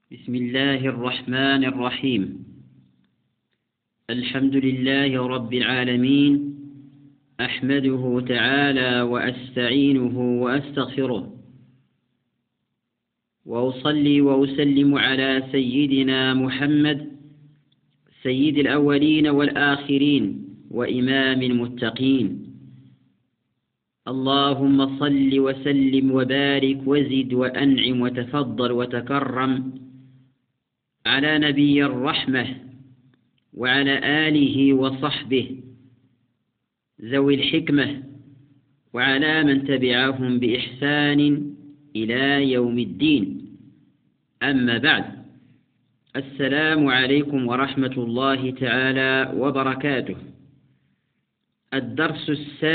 بسم الله الرحمن الرحيم. الحمد لله رب العالمين، أحمده تعالى وأستعينه وأستغفره، وأصلي وأسلم على سيدنا محمد سيد الأولين والآخرين وإمام المتقين. اللهم صل وسلم وبارك وزد وأنعم وتفضل وتكرم على نبي الرحمة وعلى آله وصحبه ذوي الحكمة وعلى من تبعهم بإحسان إلى يوم الدين. أما بعد، السلام عليكم ورحمة الله تعالى وبركاته. الدرس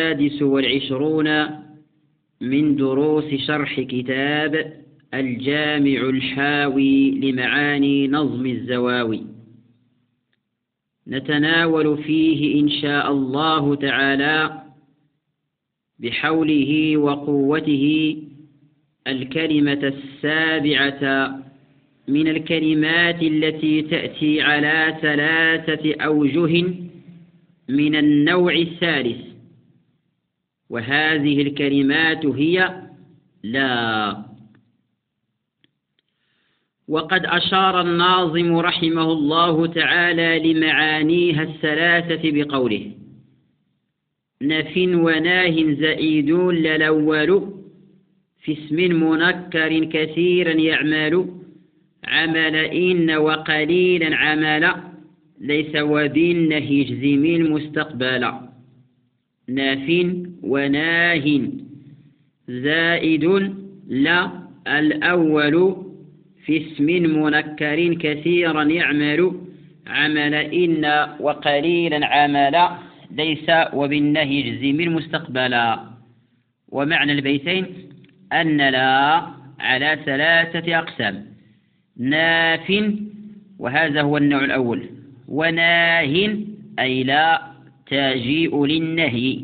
26 من دروس شرح كتاب الجامع الحاوي لمعاني نظم الزواوي، نتناول فيه إن شاء الله تعالى بحوله وقوته الكلمة 7 من الكلمات التي تأتي على 3 أوجه من النوع الثالث، وهذه الكلمات هي لا. وقد أشار الناظم رحمه الله تعالى لمعانيها 3 بقوله: نف وناه زائدون للأول في اسم منكر كثيرا يعمل عمل إن وقليلا عمل ليس وبالنهي اجزم المستقبل. ناف وناه زائد لا الأول في اسم منكر كثيرا يعمل عمل إن وقليلا عمل ليس وبالنهي اجزم المستقبل. ومعنى البيتين أن لا على 3 أقسام: ناف وهذا هو النوع الأول، وناه أي لا تجيء للنهي،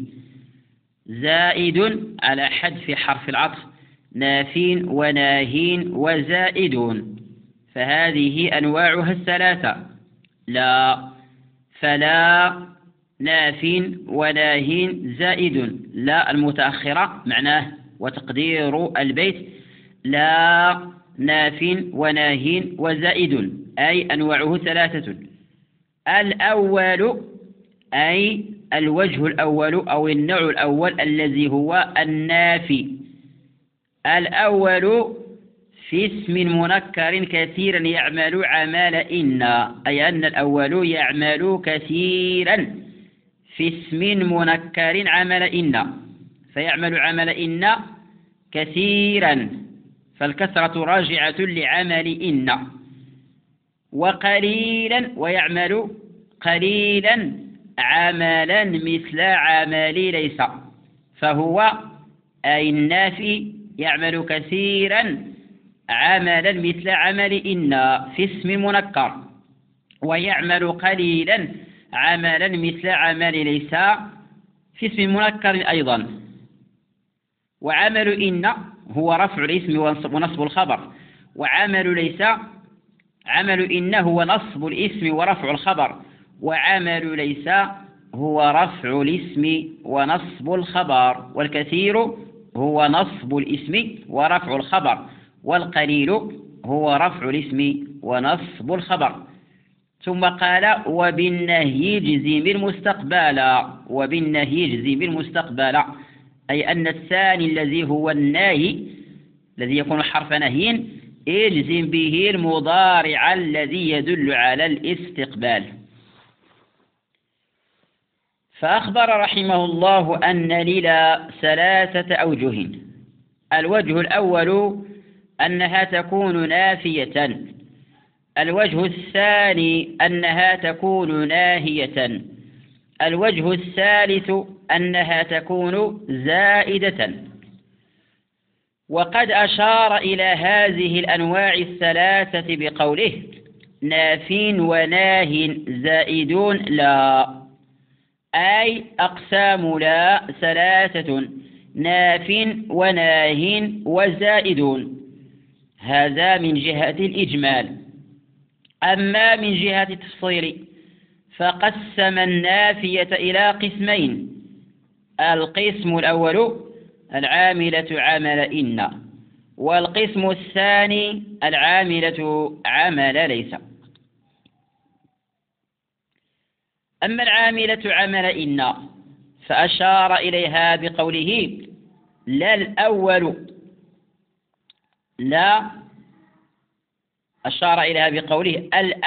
زائد على حذف حرف العطف، ناف وناهين وزائدون، فهذه أنواعها 3: لا، فلا، ناف وناهين زائد. لا المتأخرة معناه وتقدير البيت لا ناف وناهين وزائد، أي أنواعه 3: الأول أي الوجه الأول أو النوع الأول الذي هو النافي. الأول في اسم منكر كثيرا يعمل عمل إن، أي أن الأول يعمل كثيرا في اسم منكر عمل إن، فيعمل عمل إن كثيرا، فالكثرة راجعة لعمل إن. وقليلا ويعمل قليلا عملا مثل عمل ليس، فهو أي النافي يعمل كثيرا عملا مثل عمل إن في اسم منكر، ويعمل قليلا عملا مثل عمل ليس في اسم منكر أيضا. وعمل إن هو رفع الاسم ونصب الخبر، وعمل ليس عمل إن هو نصب الاسم ورفع الخبر، وعمل ليس هو رفع الاسم ونصب الخبر، والكثير هو نصب الاسم ورفع الخبر، والقليل هو رفع الاسم ونصب الخبر. ثم قال: وبالنهي اجزم المستقبل. وبالنهي اجزم المستقبل، أي أن الثاني الذي هو الناهي الذي يكون حرف نهي اجزم به المضارع الذي يدل على الاستقبال. فأخبر رحمه الله أن للا 3 أوجه: الوجه الأول أنها تكون نافية، الوجه الثاني أنها تكون ناهية، الوجه الثالث أنها تكون زائدة. وقد أشار إلى هذه الأنواع 3 بقوله: ناف وناه زائدون لا، أي أقسام لا 3: ناف وناه وزائدون. هذا من جهة الإجمال. أما من جهة التفصيل فقسم النافية إلى قسمين: القسم الأول العاملة عمل إن، والقسم الثاني العاملة عمل ليس. أما العاملة عمل إن فأشار إليها بقوله لا الأول، لا، أشار إليها بقوله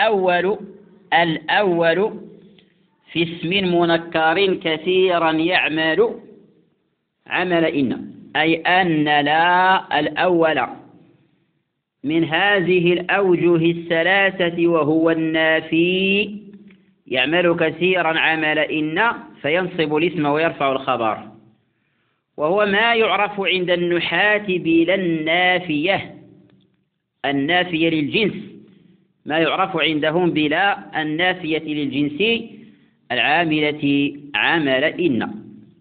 الأول في اسم منكر كثيرا يعمل عمل إن، أي أن لا الأول من هذه الأوجه الثلاثة وهو النافي يعمل كثيرا عمل إن فينصب الاسم ويرفع الخبر، وهو ما يعرف عند النحاة بلا النافية للجنس، ما يعرف عندهم بلا النافية للجنس العاملة عمل إن.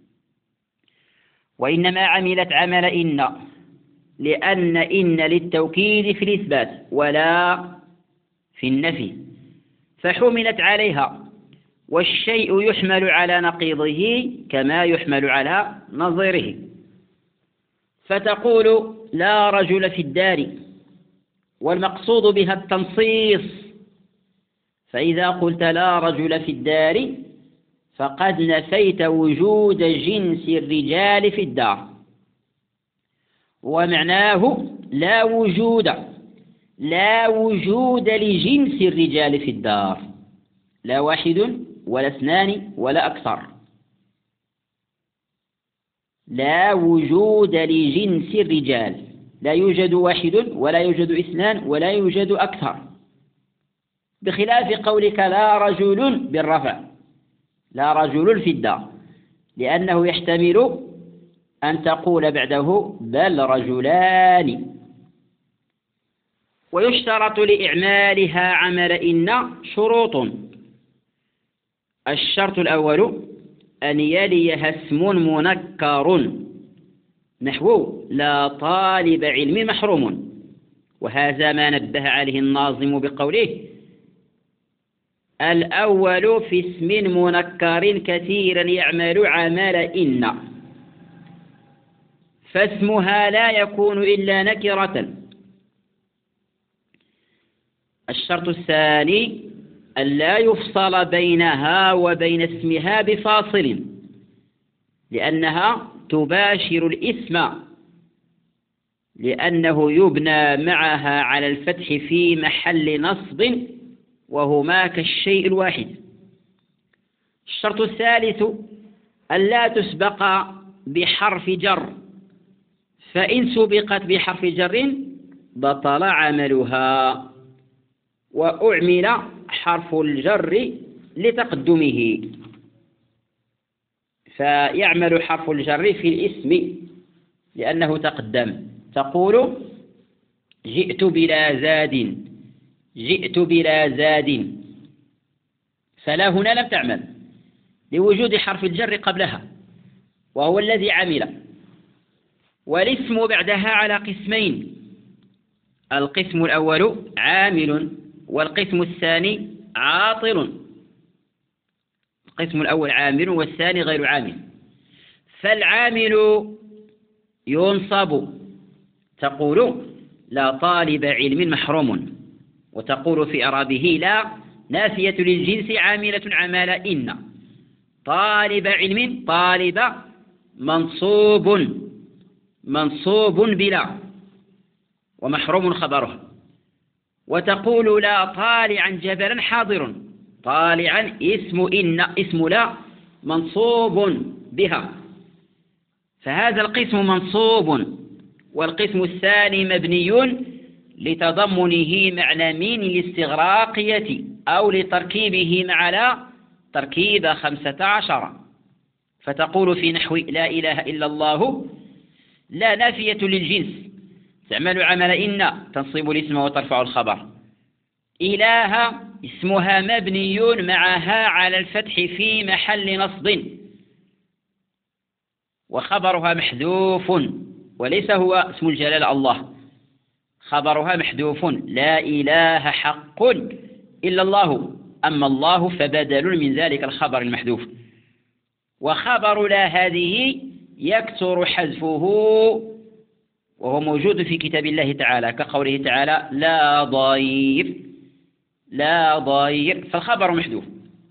وإنما عملت عمل إن لأن إن للتوكيد في الإثبات ولا في النفي، فحملت عليها، والشيء يحمل على نقيضه كما يحمل على نظيره. فتقول لا رجل في الدار، والمقصود بها التنصيص، فإذا قلت لا رجل في الدار فقد نفيت وجود جنس الرجال في الدار، ومعناه لا وجود لجنس الرجال في الدار، لا واحد ولا اثنان ولا أكثر، لا وجود لجنس الرجال، لا يوجد واحد ولا يوجد اثنان ولا يوجد أكثر، بخلاف قولك لا رجل بالرفع، لا رجل في الدار، لأنه يحتمل أن تقول بعده بل رجلان. ويشترط لإعمالها عمل إن شروط: الشرط الأول أن يليها اسم منكر نحو لا طالب علم محروم، وهذا ما نبه عليه الناظم بقوله الأول في اسم منكر كثيرا يعمل عمل إن، فاسمها لا يكون إلا نكرة. الشرط الثاني ألا يفصل بينها وبين اسمها بفاصل، لأنها تباشر الاسم، لأنه يبنى معها على الفتح في محل نصب وهما كالشيء الواحد. الشرط الثالث ألا تسبق بحرف جر، فإن سبقت بحرف جر بطل عملها، وأعمل حرف الجر لتقدمه، فيعمل حرف الجر في الاسم لأنه تقدم. تقول جئت بلا زاد، فلا هنا لم تعمل لوجود حرف الجر قبلها وهو الذي عمل. والاسم بعدها على قسمين: القسم الأول عامل، والقسم الثاني عاطل. القسم الأول عامل والثاني غير عامل. فالعامل ينصب، تقول لا طالب علم محروم، وتقول في إعرابه لا نافية للجنس عاملة عمل إن، طالب علم طالب منصوب بلا، ومحروم خبره. وتقول لا طالعا جبلا حاضر، طالعا اسم لا منصوب بها، فهذا القسم منصوب. والقسم الثاني مبني لتضمنه معنى من الاستغراقية أو لتركيبه مع لا تركيب 15. فتقول في نحو لا إله إلا الله لا نافية للجنس تعمل عمل إن تنصب الاسم وترفع الخبر. إله اسمها مبني معها على الفتح في محل نصب، وخبرها محذوف وليس هو اسم الجلالة الله، خبرها محذوف، لا إله حق إلا الله، أما الله فبدل من ذلك الخبر المحذوف. وخبر لا هذه يكثر حذفه، وهو موجود في كتاب الله تعالى كقوله تعالى لا ضير، لا ضير، فالخبر محذوف.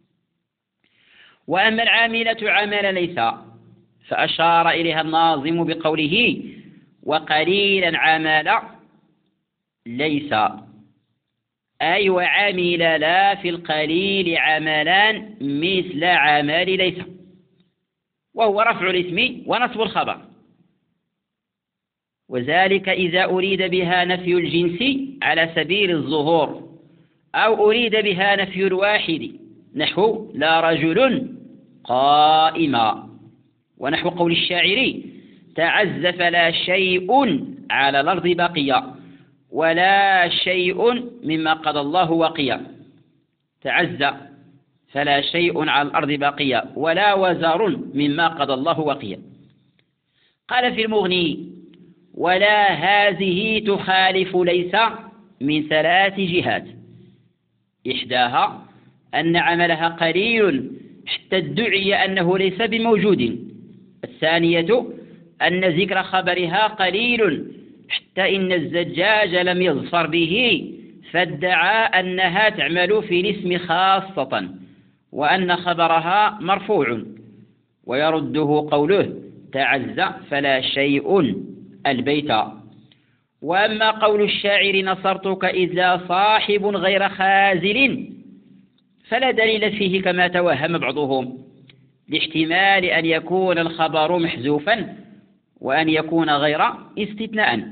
وأما العاملة عمل ليس فأشار إليها الناظم بقوله وقليلا عمل ليس، أي وعمل لا في القليل عملان مثل عمل ليس، وهو رفع الاسم ونصب الخبر، وذلك إذا أريد بها نفي الجنس على سبيل الظهور، أو أريد بها نفي الواحد نحو لا رجل قائما، ونحو قول الشاعر تعز فلا شيء على الأرض بقي، ولا شيء مما قضى الله وقيا. تعز فلا شيء على الأرض بقي، ولا وزر مما قضى الله وقيا. قال في المغني ولا هذه تخالف ليس من 3 جهات، إحداها أن عملها قليل حتى ادعي أنه ليس بموجود، الثانية أن ذكر خبرها قليل حتى إن الزجاج لم يظفر به فادعى أنها تعمل في الاسم خاصة، وأن خبرها مرفوع، ويرده قوله تعز فلا شيء البيت. وأما قول الشاعر نصرتك إذا صاحب غير خازل فلا دليل فيه كما توهم بعضهم، لاحتمال أن يكون الخبر محذوفا وأن يكون غير استثناء.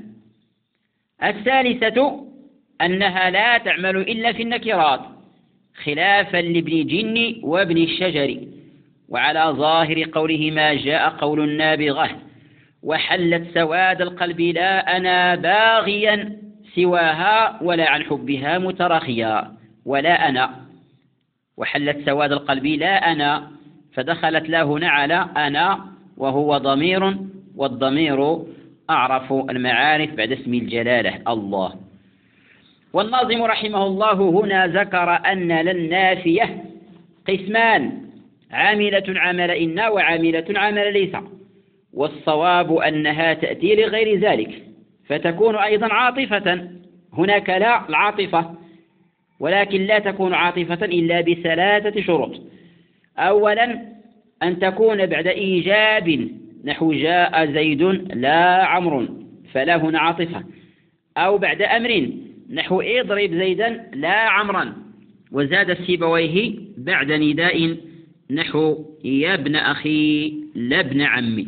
الثالثة أنها لا تعمل إلا في النكرات خلافا لابن جن وابن الشجر، وعلى ظاهر قوله ما جاء قول النابغة وحلت سواد القلب لا أنا باغيا سواها ولا عن حبها متراخيا، ولا أنا، وحلت سواد القلب لا أنا، فدخلت لا هنا على أنا وهو ضمير، والضمير أعرف المعارف بعد اسم الجلالة الله. والناظم رحمه الله هنا ذكر أن للنافية قسمان، عاملة عمل إن وعاملة عمل ليس، والصواب أنها تأتي لغير ذلك فتكون أيضا عاطفة. هناك لا العاطفة، ولكن لا تكون عاطفة إلا ب3 شروط. أولا أن تكون بعد إيجاب نحو جاء زيد لا عمرو فلا هنا عاطفة، أو بعد أمر نحو اضرب زيدا لا عمرا، وزاد السيبويه بعد نداء نحو يا ابن أخي لا ابن عمي.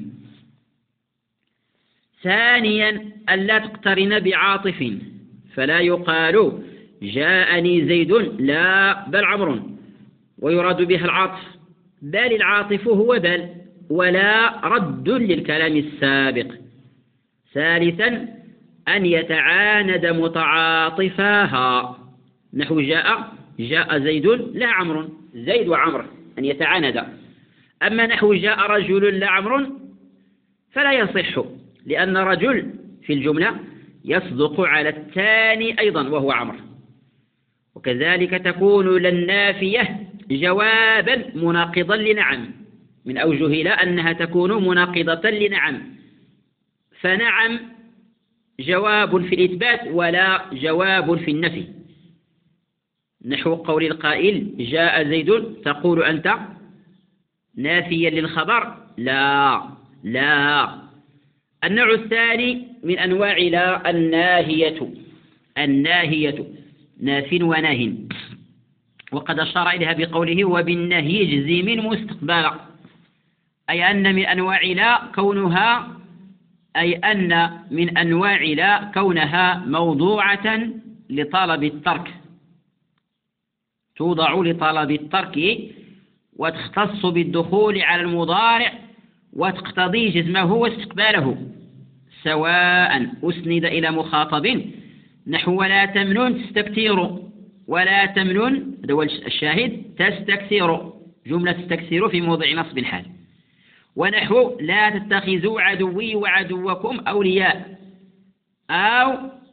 ثانيا ألا تقترن بعاطف، فلا يقال جاءني زيد لا بل عمرو ويراد بها العاطف، بل العاطف هو بل، ولا رد للكلام السابق. ثالثا أن يتعاند متعاطفاها نحو جاء زيد لا عمرو، زيد وعمر أن يتعاند. أما نحو جاء رجل لا عمرو فلا يصح، لأن رجل في الجملة يصدق على الثاني أيضا وهو عمرو. وكذلك تكون للنافية جوابا مناقضا لنعم، من أوجه إلى أنها تكون مناقضة لنعم، فنعم جواب في الإثبات ولا جواب في النفي، نحو قول القائل جاء زيد تقول أنت نافيا للخبر لا لا. النوع الثاني من أنواع لا الناهية ناف وناه، وقد أشار إليها بقوله وبالنهي جزيم مستقبلا، أي أن من أنواع لا كونها موضوعة لطلب الترك، توضع لطلب الترك وتختص بالدخول على المضارع وتقتضي جزمه واستقباله، سواء أسند إلى مخاطب نحو ولا تمنن تستكثر، ولا تمنن هو الشاهد تستكثر، جملة تستكثر في موضع نصب الحال، ونحو لا تتخذوا عدوي وعدوكم أولياء، أو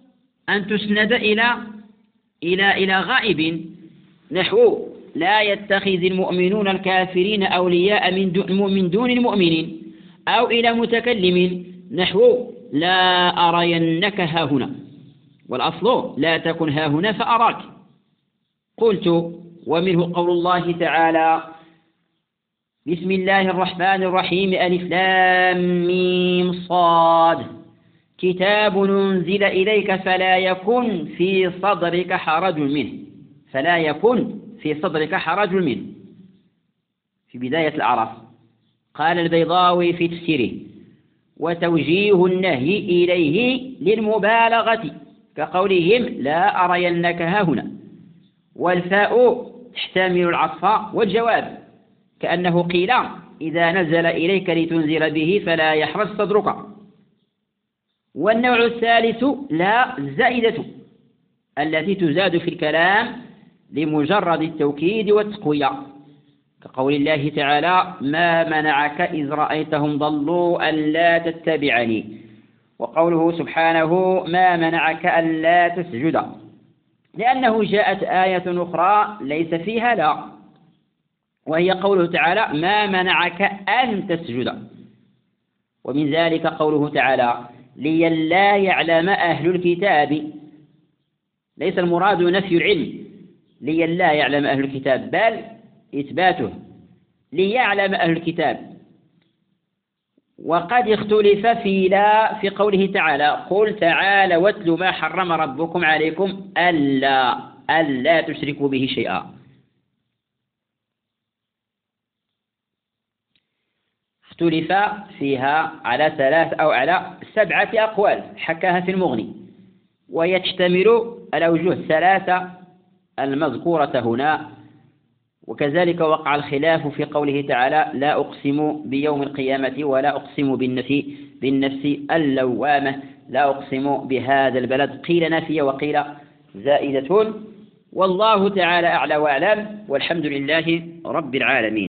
أن تسند إلى غائب، نحو لا يتخذ المؤمنون الكافرين أولياء من دون المؤمنين، أو إلى متكلم، نحو لا أرينك هاهنا، والأصل لا تكن هاهنا فأراك. قلت: ومنه قول الله تعالى: بسم الله الرحمن الرحيم، ألف لام ميم صاد، كتاب أنزل إليك فلا يكن في صدرك حرج منه، فلا يكن في صدرك حرج منه، في بداية الأعراف. قال البيضاوي في تفسيره: وتوجيه النهي إليه للمبالغة، كقولهم لا أرينك هاهنا، والفاء تحتمل العطف والجواب، كأنه قيل إذا نزل إليك لتنذر به فلا يحرج صدرك. والنوع الثالث لا الزائدة التي تزاد في الكلام لمجرد التوكيد والتقوية، كقول الله تعالى: ما منعك إذ رأيتهم ضلوا ألا تتبعني، وقوله سبحانه: ما منعك ألا تسجد، لأنه جاءت آية أخرى ليس فيها لا، وهي قوله تعالى: ما منعك أن تسجد. ومن ذلك قوله تعالى: لئلا يعلم أهل الكتاب، ليس المراد نفي العلم، لئلا يعلم أهل الكتاب، بل إثباته، ليعلم أهل الكتاب. وقد اختلف في لا في قوله تعالى: قل تعالى واتل ما حرم ربكم عليكم ألا تشركوا به شيئا. اختلف فيها على 3 أو على 7 أقوال حكاها في المغني، وهي تشتمل الأوجه 3 المذكورة هنا. وكذلك وقع الخلاف في قوله تعالى: لا أقسم بيوم القيامة ولا أقسم بالنفس اللوامة، لا أقسم بهذا البلد، قيل نافية وقيل زائدة. والله تعالى أعلى وأعلم، والحمد لله رب العالمين.